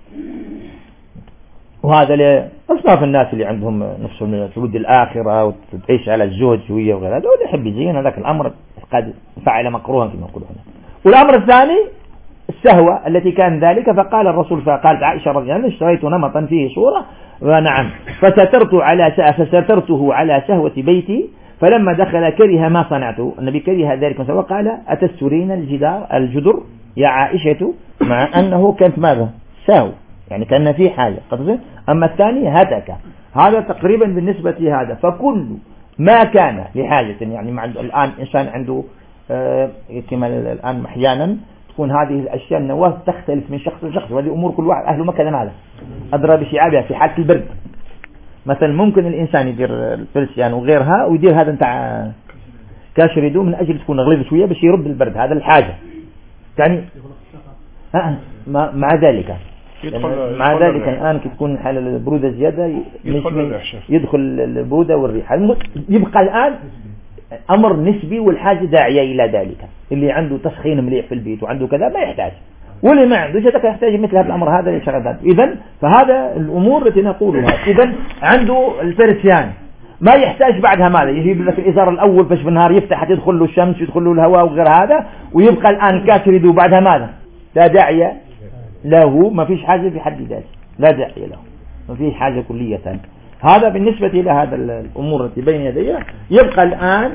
Speaker 1: وهذا لأصناف الناس اللي عندهم نفسهم من ترد الآخرة وتعيش على الزهد شوية وغير هذا، واللي يحب يزين هذاك الأمر قد فعل مكروها كما يقولون. والأمر الثاني السهوة التي كان ذلك، فقال الرسول فقالت عائشة رضي الله عنها اشتريت نمطا فيه صورة ونعم فسترت على فسترته على سهوة بيتي فلما دخل كره ما صنعته. النبي كره ذلك وقال أتسترين الجدار الجدر يا عائشة، مع أنه كانت ماذا؟ سهو، يعني كان في حاجة. أما الثاني هتك، هذا تقريبا بالنسبة لهذا. فكل ما كان لحاجة، يعني مع الآن إنسان عنده آه كما الآن أحيانا تكون هذه الأشياء النواة تختلف من شخص لشخص، وهذه أمور كل واحد أهل مكة هذا أدرى بشعابها. في حالة البرد مثلا ممكن الإنسان يدير الفلسيان وغيرها ويدير هذا نتاع كاشريدو من أجل تكون غليظ شوية بس يرد البرد، هذا الحاجة يعني آه مع ذلك
Speaker 2: يدخل
Speaker 1: مع ذلك الآن تكون حالة البرودة زيادة
Speaker 2: يدخل,
Speaker 1: يدخل البرودة والريح. يبقى الآن أمر نسبي والحاجة داعية إلى ذلك. اللي عنده تسخين مليح في البيت وعنده كذا ما يحتاج، واللي ما عنده شيء يحتاج مثل هذا الأمر هذا لشغلات. إذن فهذا الأمور التي نقولها. إذن عنده الفرسيان ما يحتاج بعدها ماذا؟ يجيب لك الإزار الأول فش في النهار يفتح تدخل له الشمس يدخل له الهواء وغير هذا، ويبقى الآن كاسر يدو بعدها ماذا؟ لا داعي له، ما فيش حاجة في حد ذاته، لا داعي له، ما فيش حاجة كلية. هذا بالنسبة إلى هذا الأمور التي بين يديها. يبقى الآن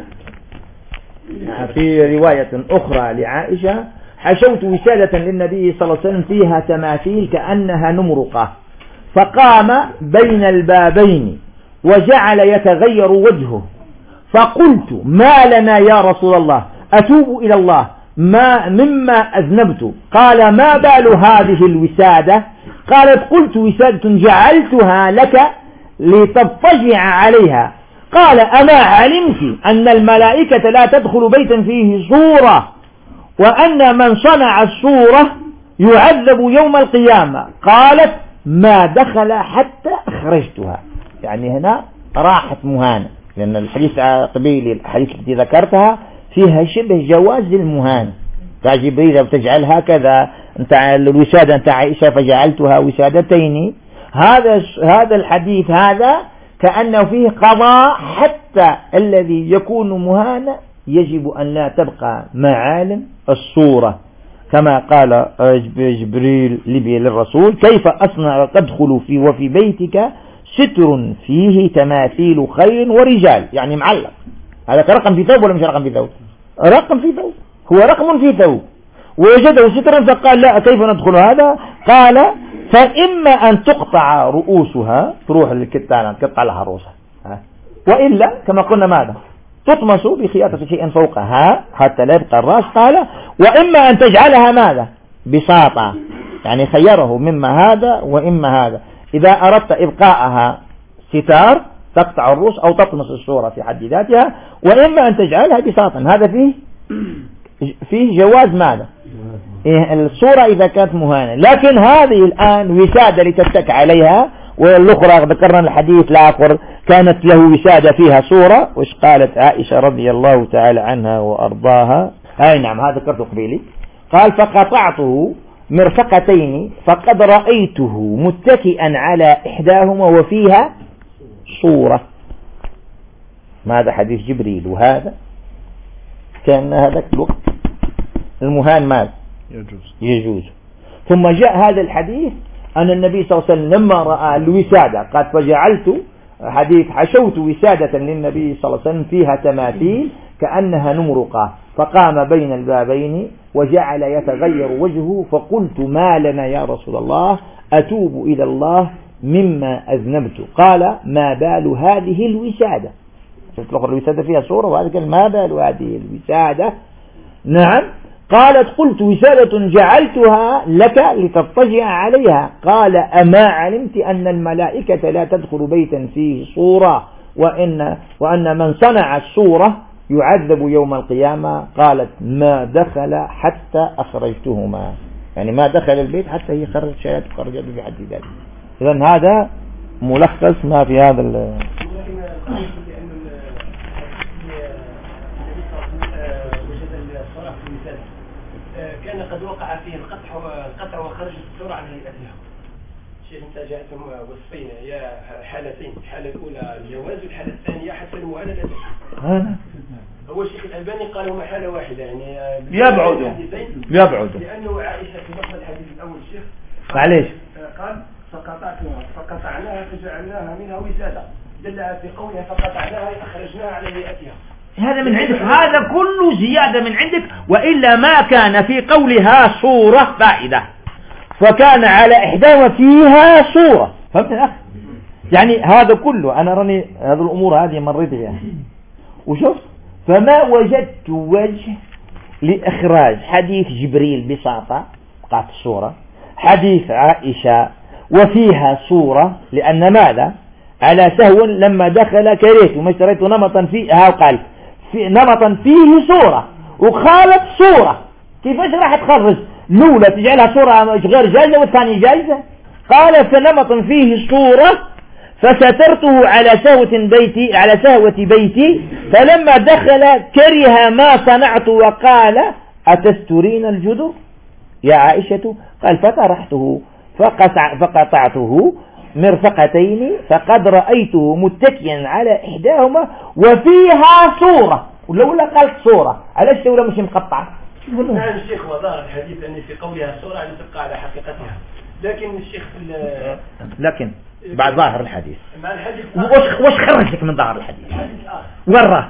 Speaker 1: في رواية أخرى لعائشة حشوت وسادة للنبي صلى الله عليه وسلم فيها تماثيل كأنها نمرقة فقام بين البابين وجعل يتغير وجهه فقلت ما لنا يا رسول الله أتوب إلى الله ما مما أذنبت. قال ما بال هذه الوسادة؟ قالت قلت وسادة جعلتها لك لتضطجع عليها. قال أما علمت أن الملائكة لا تدخل بيتا فيه صورة وأن من صنع الصورة يعذب يوم القيامة؟ قالت ما دخل حتى أخرجتها. يعني هنا راحت مهانة، لأن الحديث قبيل الحديث التي ذكرتها فيها شبه جواز المهانة. تاع جبريل وتجعل هكذا انت الوسادة انت عائشة فجعلتها وسادتين. هذا هذا الحديث هذا كأنه فيه قضاء حتى الذي يكون مهانا يجب أن لا تبقى معالم الصورة، كما قال جبريل للرسول كيف أصنع تدخل في وفي بيتك ستر فيه تماثيل خير ورجال، يعني معلق. هذا رقم في ثوب ولا مش رقم في ثوب؟ رقم في ثوب، هو رقم في ثوب ووجده سترا فقال لا كيف ندخل هذا؟ قال فإما أن تقطع رؤوسها، تروح للكتانة تقطع لها رؤوسها، وإلا كما قلنا ماذا؟ تطمس بخياطة شيء فوقها حتى لا يبقى الرأس. قال وإما أن تجعلها ماذا؟ بساطة، يعني خيره مما هذا وإما هذا. إذا أردت إبقاءها ستار تقطع الرؤوس أو تطمس الصورة في حد ذاتها، وإما أن تجعلها بساطا. هذا فيه فيه جواز ماذا؟ إيه الصورة إذا كانت مهانة. لكن هذه الآن وسادة لتتك عليها، والأخرى ذكرنا الحديث الآخر كانت له وسادة فيها صورة، وش قالت عائشة رضي الله تعالى عنها وأرضاها. أي نعم هذا ذكرته قبيلي. قال فقطعته مرفقتين فقد رأيته متكئا على إحداهما وفيها صورة. هذا حديث جبريل، وهذا كان هذاك الوقت المهان مال يجوز. يجوز. ثم جاء هذا الحديث أن النبي صلى الله عليه وسلم لما رأى الوسادة قال فجعلت حديث حشوت وسادة للنبي صلى الله عليه وسلم فيها تماثيل كأنها نمرقة، فقام بين البابين وجعل يتغير وجهه، فقلت ما لنا يا رسول الله أتوب إلى الله مما أذنبت؟ قال ما بال هذه الوسادة. شفت الأخرى الوسادة فيها صورة، وهذا قال ما بال هذه الوسادة. نعم. قالت قلت وسادة جعلتها لك لتضطجع عليها. قال أما علمت أن الملائكة لا تدخل بيتا فيه صورة وإن, وأن من صنع الصورة يعذب يوم القيامة؟ قالت ما دخل حتى أخرجتهما، يعني ما دخل البيت حتى هي خرج شيئات وخرجت بحد ذلك. إذن هذا ملخص ما في هذا ال
Speaker 6: كان قد وقع فيه القطع القطع وخرجت الصورة عن هيئتها. شيخ انت جاءتهم وصفين، هي حالتين، الحالة الأولى الجواز والحالة الثانية حتى المهانة. هو الشيخ الألباني قال هما حالة واحدة، يعني
Speaker 1: يبعدوا يبعدوا
Speaker 6: لأنه عائشة في نص الحديث الأول الشيخ
Speaker 1: معليش
Speaker 6: قال فقطعتها فقطعناها فجعلناها منها وسادة، دلها في قولها فقطعناها أخرجناها على هيئتها.
Speaker 1: هذا من عندك، هذا كله زيادة من عندك، وإلا ما كان في قولها صورة فائدة، فكان على إحداهما فيها صورة. فهمت يا أخي؟ يعني هذا كله أنا راني هذه الأمور هذه مريت بها وشوف، فما وجدت وجه لإخراج حديث جبريل بساطة قاعت الصورة، حديث عائشة وفيها صورة، لأن ماذا على سهو لما دخل كريت وما اشتريت نمطا فيه قال في نمطا فيه صورة وخالت صورة، كيفاش راح تخرج الأولى تجعلها صورة غير جائزة والثانية جائزة؟ قال فنمط فيه صورة فسترته على سهوة بيتي على سهوة بيتي، فلما دخل كره ما صنعت وقال أتسترين الجدر يا عائشة؟ قال فترحته فقطع فقطعته مرفقتين فقد رأيته متكئا على إحداهما وفيها صورة. ولولا قالت صورة علاش ولا مش مقطعة؟
Speaker 6: نعم الشيخ وظاهر الحديث أن في قولها صورة أن تبقى على حقيقتها، لكن الشيخ
Speaker 1: لكن بعد ظاهر الحديث
Speaker 6: مع الحديث
Speaker 1: وش وش خرجك من ظاهر الحديث؟ وراه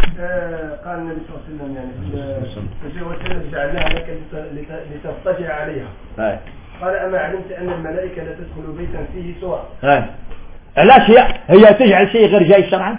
Speaker 6: قال النبي صلى الله عليه وسلم يعني فجاء جعلناها لك لتضطجع عليها. هاي. قال أما علمت أن الملائكة لا تدخل بيتا فيه صورة؟
Speaker 1: هاي. علاش هي هي تجعل شيء غير جاي شرعا؟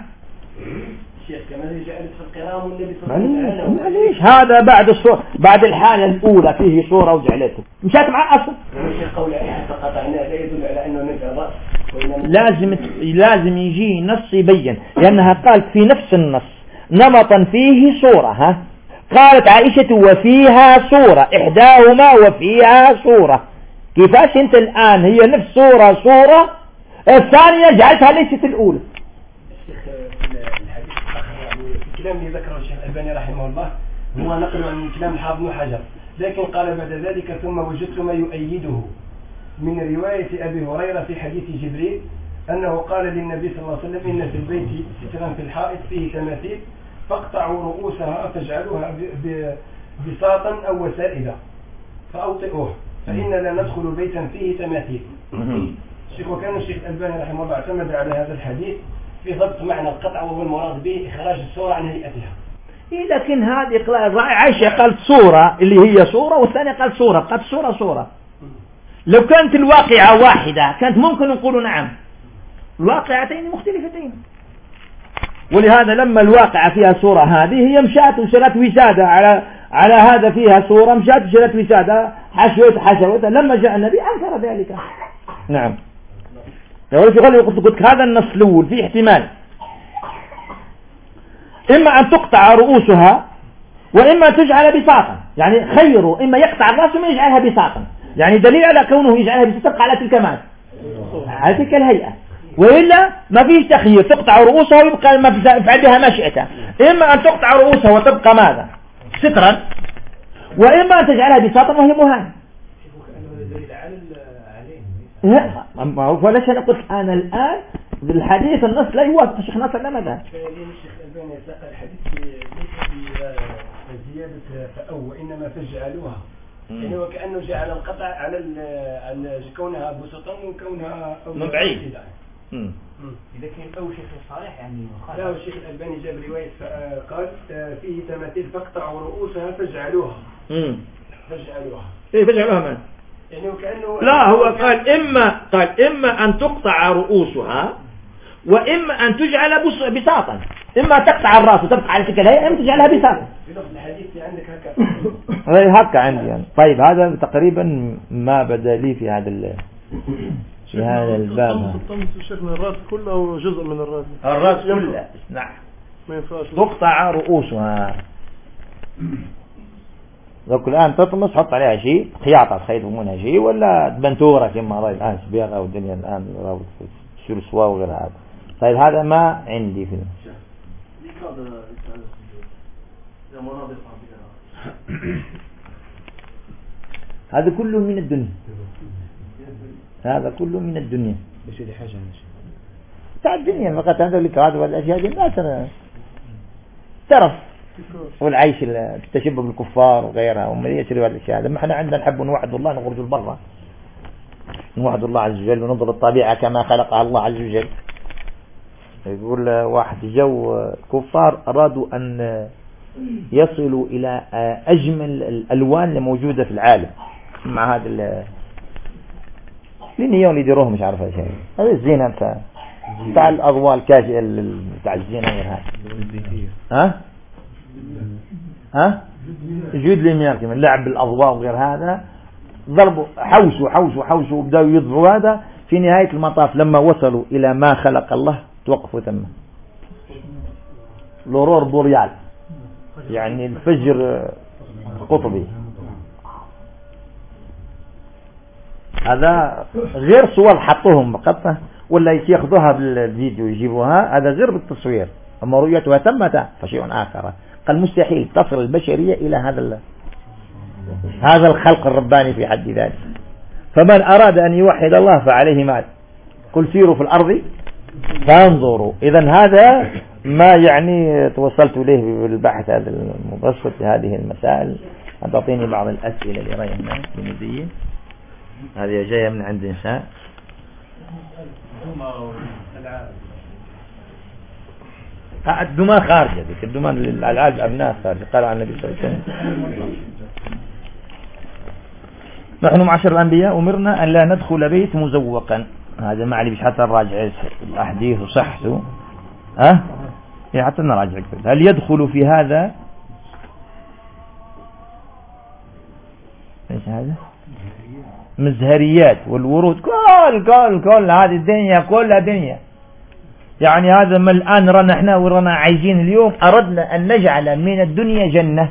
Speaker 6: الشيخ كمان جعلت في القرام والنبي صلى الله عليه وسلم.
Speaker 1: معليش هذا بعد الصورة بعد الحالة الأولى فيه صورة وجعلته مشات مع أصل.
Speaker 6: الشيخ قول فقطعناه لا يدل على أنه نزع الرأس.
Speaker 1: لازم لازم يجي نص يبين، لأنها قالت في نفس النص نمطا فيه صورة. ها قالت عائشة وفيها صورة إحداهما وفيها صورة. كيفاش انت الآن هي نفس صورة صورة الثانية جعلتها ليست الأولى؟
Speaker 6: الشيخ الحديث الآخر يعني الكلام اللي ذكره الشيخ الألباني رحمه الله هو نقل عن كلام حافظ بن حجر، لكن قال بعد ذلك ثم وجدت ما يؤيده من رواية أبي هريرة في حديث جبريل أنه قال للنبي صلى الله عليه وسلم إن في البيت سترا في الحائط فيه تماثيل فاقطعوا رؤوسها فاجعلوها بساطا أو وسائدا فأوطئوه فإن لا ندخل بيتا فيه تماثيل. الشيخ وكان الشيخ الألباني رحمه الله اعتمد على هذا الحديث في ضبط معنى القطع وهو المراد به إخراج الصورة عن هيئتها.
Speaker 1: إيه لكن هذه عائشة قالت صورة اللي هي صورة والثانية قالت صورة قالت صورة صورة. لو كانت الواقعة واحدة كانت ممكن نقول نعم، الواقعتين مختلفتين. ولهذا لما الواقعة فيها صورة هذه هي مشات وشرت وسادة على على هذا فيها صورة مشات وشرت وسادة حشوت حشوت، لما جاء النبي أنكر ذلك. نعم. يقول في قوله قلت هذا النص الأول في احتمال إما أن تقطع رؤوسها وإما أن تجعل بساطا، يعني خيره إما يقطع الرأس وما يجعلها بساطا، يعني دليل على كونه يجعلها بساطا على تلك المال على تلك الهيئة، وإلا ما فيش تخيير تقطع رؤوسها ويبقى ما فعل بها ما شئتها. إما أن تقطع رؤوسها وتبقى ماذا سترا، وإما أن تجعلها بساطا وهي مهانة. لا ما هو فلاش أنا قلت أنا الآن بالحديث النص لا يوافق الشيخ ناصر لنا ذا.
Speaker 6: الشيخ الألباني ساق الحديث بزيادة فأو وإنما فجعلوها يعني وكأنه جعل القطع على على كونها بسطا وكونها
Speaker 1: من بعيد.
Speaker 4: إذا كان أو شيخ صالح يعني
Speaker 6: لا الشيخ الألباني جاب رواية قال فيه تماثيل فاقطعوا رؤوسها فجعلوها فجعلوها
Speaker 1: إيه فجعلوها من؟
Speaker 6: يعني وكأنه
Speaker 1: لا هو قال إما قال إما أن تقطع رؤوسها وإما أن تجعل بساطا، إما تقطع الرأس وتبقى على شكل هي، إما تجعلها بساطا.
Speaker 6: في نفس الحديث عندك هكا
Speaker 1: هي هكا عندي يعني. طيب هذا تقريبا ما بدا لي في هذا في هذا الباب.
Speaker 5: شيخنا الرأس كله أو جزء من الرأس؟
Speaker 1: الرأس كله نعم.
Speaker 5: ما ينفعش
Speaker 1: تقطع رؤوسها. ذوك الآن تطمس حط عليها شيء خياطة تخيط منها شيء ولا بنتورة كما رأي الآن سبيغة والدنيا الآن شو السوا وغير هذا. طيب هذا ما عندي في هذا كله من الدنيا، هذا كله من الدنيا
Speaker 3: بس هذه حاجة
Speaker 1: تاع الدنيا فقط. هذا اللي كهذا والأشياء دي لا ترى ترف والعيش التشبه بالكفار وغيرها وما يشري الأشياء هذا. ما احنا عندنا نحب نوحد الله نخرج البرة نوحد الله عز وجل وننظر الطبيعة كما خلقها الله عز وجل. يقول واحد جو كفار أرادوا أن يصلوا إلى أجمل الألوان اللي موجودة في العالم مع هذا النيون اللي يديروه مش عارف ايش هذا الزينة بتاع بتاع الأضواء الكاشئة بتاع الزينة هذا. ها ها جود ليمير كمان لعب بالأضواء وغير هذا. ضربوا حوشوا حوشوا حوشوا وبدأوا يضربوا هذا. في نهاية المطاف لما وصلوا إلى ما خلق الله توقفوا ثم لورور بوريال يعني الفجر قطبي. هذا غير صور حطوهم فقط ولا ياخذوها بالفيديو يجيبوها، هذا غير بالتصوير. أما رؤيتها ثمة فشيء آخر. قال مستحيل تصل البشرية إلى هذا هذا الخلق الرباني في حد ذاته. فمن أراد أن يوحد الله فعليه ماذا؟ قل سيروا في الأرض فانظروا. إذن هذا ما يعني توصلت إليه بالبحث هذا المبسط لهذه المسائل. تعطيني بعض الأسئلة اللي رأي الناس بمزية هذه جاية من عند إنسان. الدماء خارجة ذيك الدماء الألعاب أبناء خارجة. قال عن النبي صلى الله عليه وسلم نحن معشر الأنبياء أمرنا أن لا ندخل بيت مزوقا. هذا ما علي بش حتى نراجع الأحاديث وصحته أه يعني حتى نراجع هل يدخل في هذا ايش هذا مزهريات والورود كل كل كل هذه الدنيا كلها دنيا. يعني هذا ما الآن رنا احنا ورنا عايشين اليوم أردنا أن نجعل من الدنيا جنة.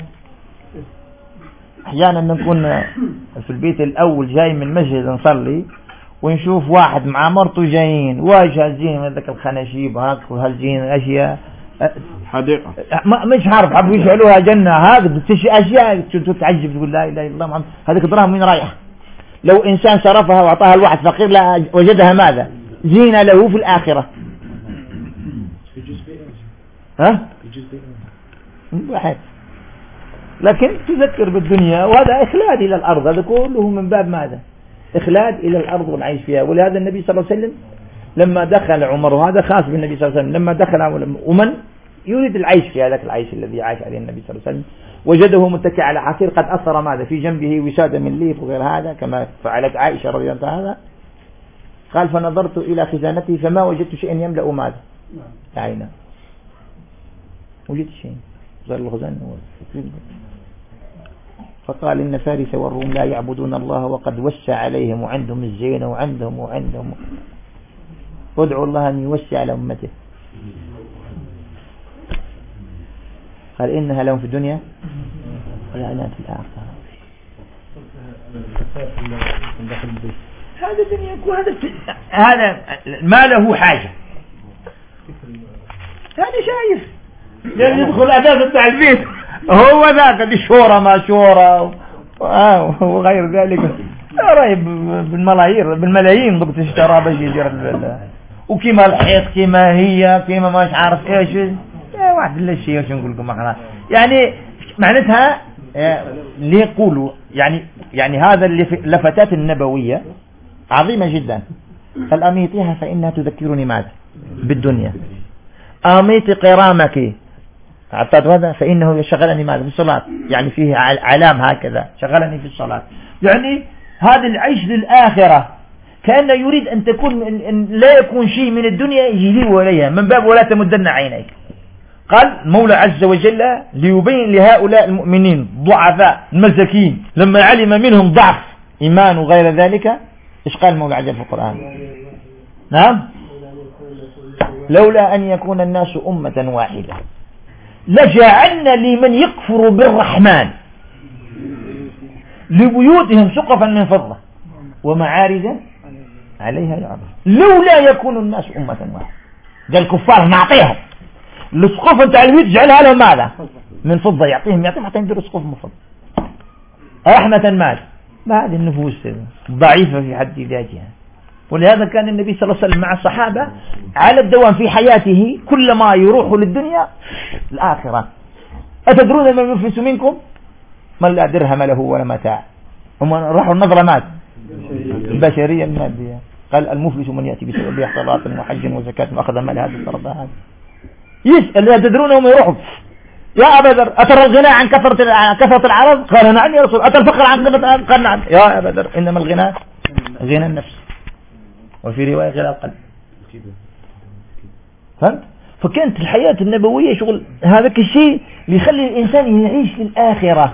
Speaker 1: أحيانا نكون في البيت الأول جاي من المسجد نصلي ونشوف واحد مع مرته جايين واش هالزين من ذاك الخناشيب هاك وهالزين أشياء
Speaker 2: حديقة
Speaker 1: ما مش عارف حبوا يشعلوها جنة. هذا بتشي أشياء تعجب تقول لا إله إلا الله محمد. هذيك دراهم وين رايحة؟ لو إنسان صرفها وأعطاها الواحد فقير لا وجدها ماذا؟ زينة له في الآخرة. ها؟ واحد لكن تذكر بالدنيا وهذا إخلاد إلى الأرض. هذا كله من باب ماذا؟ إخلاد إلى الأرض والعيش فيها. ولهذا النبي صلى الله عليه وسلم لما دخل عمر وهذا خاص بالنبي صلى الله عليه وسلم لما دخل عمر ومن يريد العيش في هذاك العيش الذي عاش عليه النبي صلى الله عليه وسلم وجده متكئ على حصير قد أثر ماذا في جنبه وسادة من ليف وغير هذا كما فعلت عائشة رضي الله عنها. قال فنظرت إلى خزانته فما وجدت شيئا يملأ ماذا عينا وجدت شيء ظل الخزانة. فقال إن فارس والروم لا يعبدون الله وقد وسع عليهم وعندهم الزينة وعندهم وعندهم وادعوا الله أن يوسع على أمته. قال إنها لهم في الدنيا ولعنات في الآخرة. هذا الدنيا هذا هذا ما له حاجة. هذا شايف يدخل أداة بتاع البيت هو ذاك دي شورى ما شورى وغير ذلك راهي بالملايير بالملايين ضبط اشترى باش يدير وكيما الحيط كيما هي كيما ماش عارف ايش يا واحد لا شيء واش نقول لكم خلاص يعني معناتها اللي يقولوا يعني يعني هذا اللي اللفتات النبوية عظيمة جدا. فالأميتها فإنها تذكرني ماذا بالدنيا أميت قرامك عطات هذا فإنه يشغلني ماذا بالصلاة يعني فيه علام هكذا شغلني في الصلاة يعني هذا العيش للآخرة كأنه يريد أن تكون إن لا يكون شيء من الدنيا يجي إليها من باب ولا تمدن عينيك. قال المولى عز وجل ليبين لهؤلاء المؤمنين ضعفاء المساكين لما علم منهم ضعف إيمان وغير ذلك إيش قال المولى عز وجل في القرآن؟ نعم لولا أن يكون الناس أمة واحدة لجعلنا لمن يكفر بالرحمن لبيوتهم سقفا من فضة ومعارج عليها يعرف لولا يكون الناس أمة واحدة. ده الكفار نعطيهم السقف نتاع البيوت جعلها لهم ماذا من فضة يعطيهم يعطيهم حتى يديروا سقف من فضة رحمة مال ما هذه النفوس ضعيفة في حد ذاتها. ولهذا كان النبي صلى الله عليه وسلم مع الصحابة على الدوام في حياته كلما يروحوا للدنيا الآخرة. أتدرون من المفلس منكم من لا درهم له ولا متاع هم راحوا النظرة مات البشرية المادية. قال المفلس من يأتي بسبب صلاة وحج وزكاة وأخذ مال هذا الضرب هذا يسأل لا تدرون هم يروحوا يا أبا ذر أترى الغنى عن كثرة عن كثرة العرض قال نعم يا رسول. أترى الفقر عن كثرة العرض قال نعم يا أبا ذر إنما الغنى غنى النفس وفي رواية غنى القلب. فهمت؟ فكانت الحياة النبوية شغل هذا الشيء اللي يخلي الإنسان يعيش للآخرة.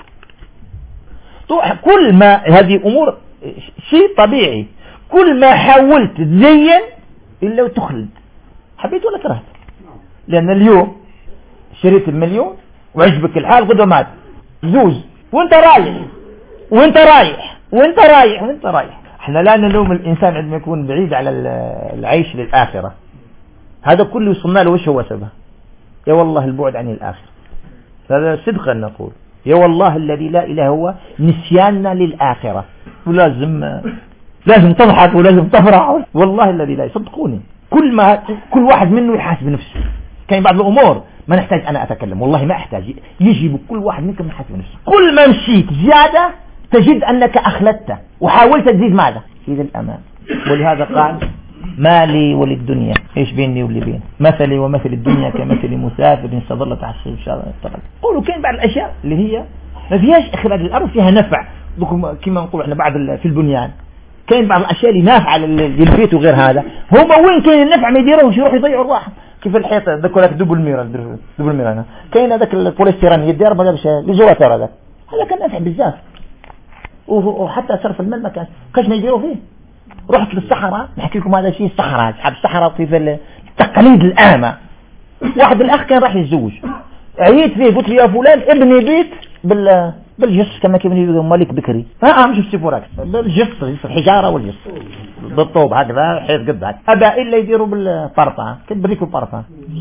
Speaker 1: كل ما هذه أمور شيء طبيعي كل ما حاولت تزين إلا وتخلد حبيت ولا كرهت. لأن اليوم شريت المليون وعجبك الحال غدا مات زوز وانت رايح وانت رايح وانت رايح وانت رايح. احنا لا نلوم الإنسان عندما يكون بعيد على العيش للآخرة هذا كله يصنع له وش هو سبب يا والله البعد عن الآخرة. هذا صدقا نقول يا والله الذي لا إله هو نسياننا للآخرة. ولازم لازم تضحك ولازم تفرح والله الذي لا يصدقوني. كل ما كل واحد منه يحاسب نفسه. كاين بعض الأمور ما نحتاج أنا أتكلم والله ما أحتاج يجب كل واحد منكم يحاسب نفسه. كل ما مشيت زيادة تجد أنك أخلدت وحاولت تزيد ماذا إذا الأمان. ولهذا قال ما لي وللدنيا إيش بيني واللي بين مثلي ومثل الدنيا كمثل مسافر استظل تحت الشجرة. قولوا كاين بعض الأشياء اللي هي ما فيهاش إخراج الأرض فيها نفع كما نقول إحنا بعد في البنيان كاين بعض الأشياء اللي نافعة للبيت وغير هذا هما وين كاين النفع ما يديروش يروح يضيعوا الراحة. كيف الحيط ذكر لك دبل ميرا دبل ميرا كاين هذاك البوليستيران يدير ما جابش لزواتر هذا هذا كان نافع بزاف. وحتى صرف الماء ما كان كاش ما يديروا فيه. رحت للصحراء نحكي لكم هذا شيء الصحراء أصحاب الصحراء كيف التقاليد الآمة. واحد الأخ كان راح يتزوج عييت فيه قلت له يا فلان ابني بيت بال بالجص كما كيبني مالك بكري ها مش بالسيفوراك بالجص الحجارة والجص بالطوب هذا حيث قد هذا أبا إلا يديروا بالبرطة كبريكوا البرطة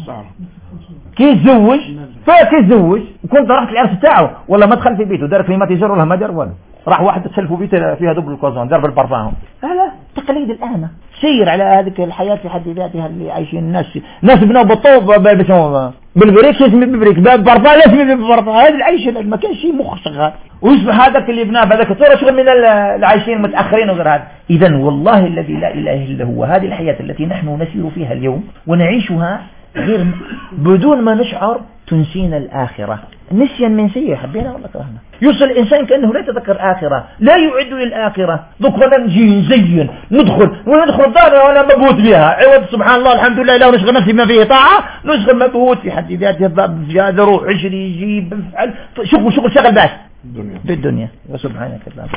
Speaker 1: كي يتزوج فكي يتزوج وكنت رحت العرس تاعه ولا ما دخل في بيته دار في ما تيجر ولا ما دار ولا راح واحد تسلفوا بيته فيها دبل الكوزون دار بالبرطة. هذا تقليد الآن سير على هذه الحياة في حد ذاتها اللي عايشين الناس ناس بنوا بالطوب بالبريك اسمه ببريك بالبرطة لا اسمه بالبرطة. هذا العيش ما كان شيء مخ شغال ويصبح هذاك اللي بناه بهذاك الصورة شغل من العايشين متأخرين وغير هذا. إذن والله الذي لا إله إلا هو هذه الحياة التي نحن نسير فيها اليوم ونعيشها غير بدون ما نشعر تنسينا الآخرة. نسيا منسية حبينا ولا كرهنا. يوصل الإنسان كأنه لا يتذكر آخرة لا يعد للآخرة. ذكرنا نجي نزين ندخل وندخل دار ولا مبهوت بها عوض سبحان الله الحمد لله لو نشغل نفسي ما فيه طاعة نشغل مبهوت في حد ذاته باب زيادة روح عشري يجيب بفعل شغل شغل شغل بس في الدنيا. وسبحانك اللهم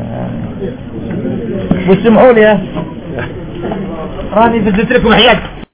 Speaker 1: وبحمدك. واسمحوا لي راني فزت لكم حياتي.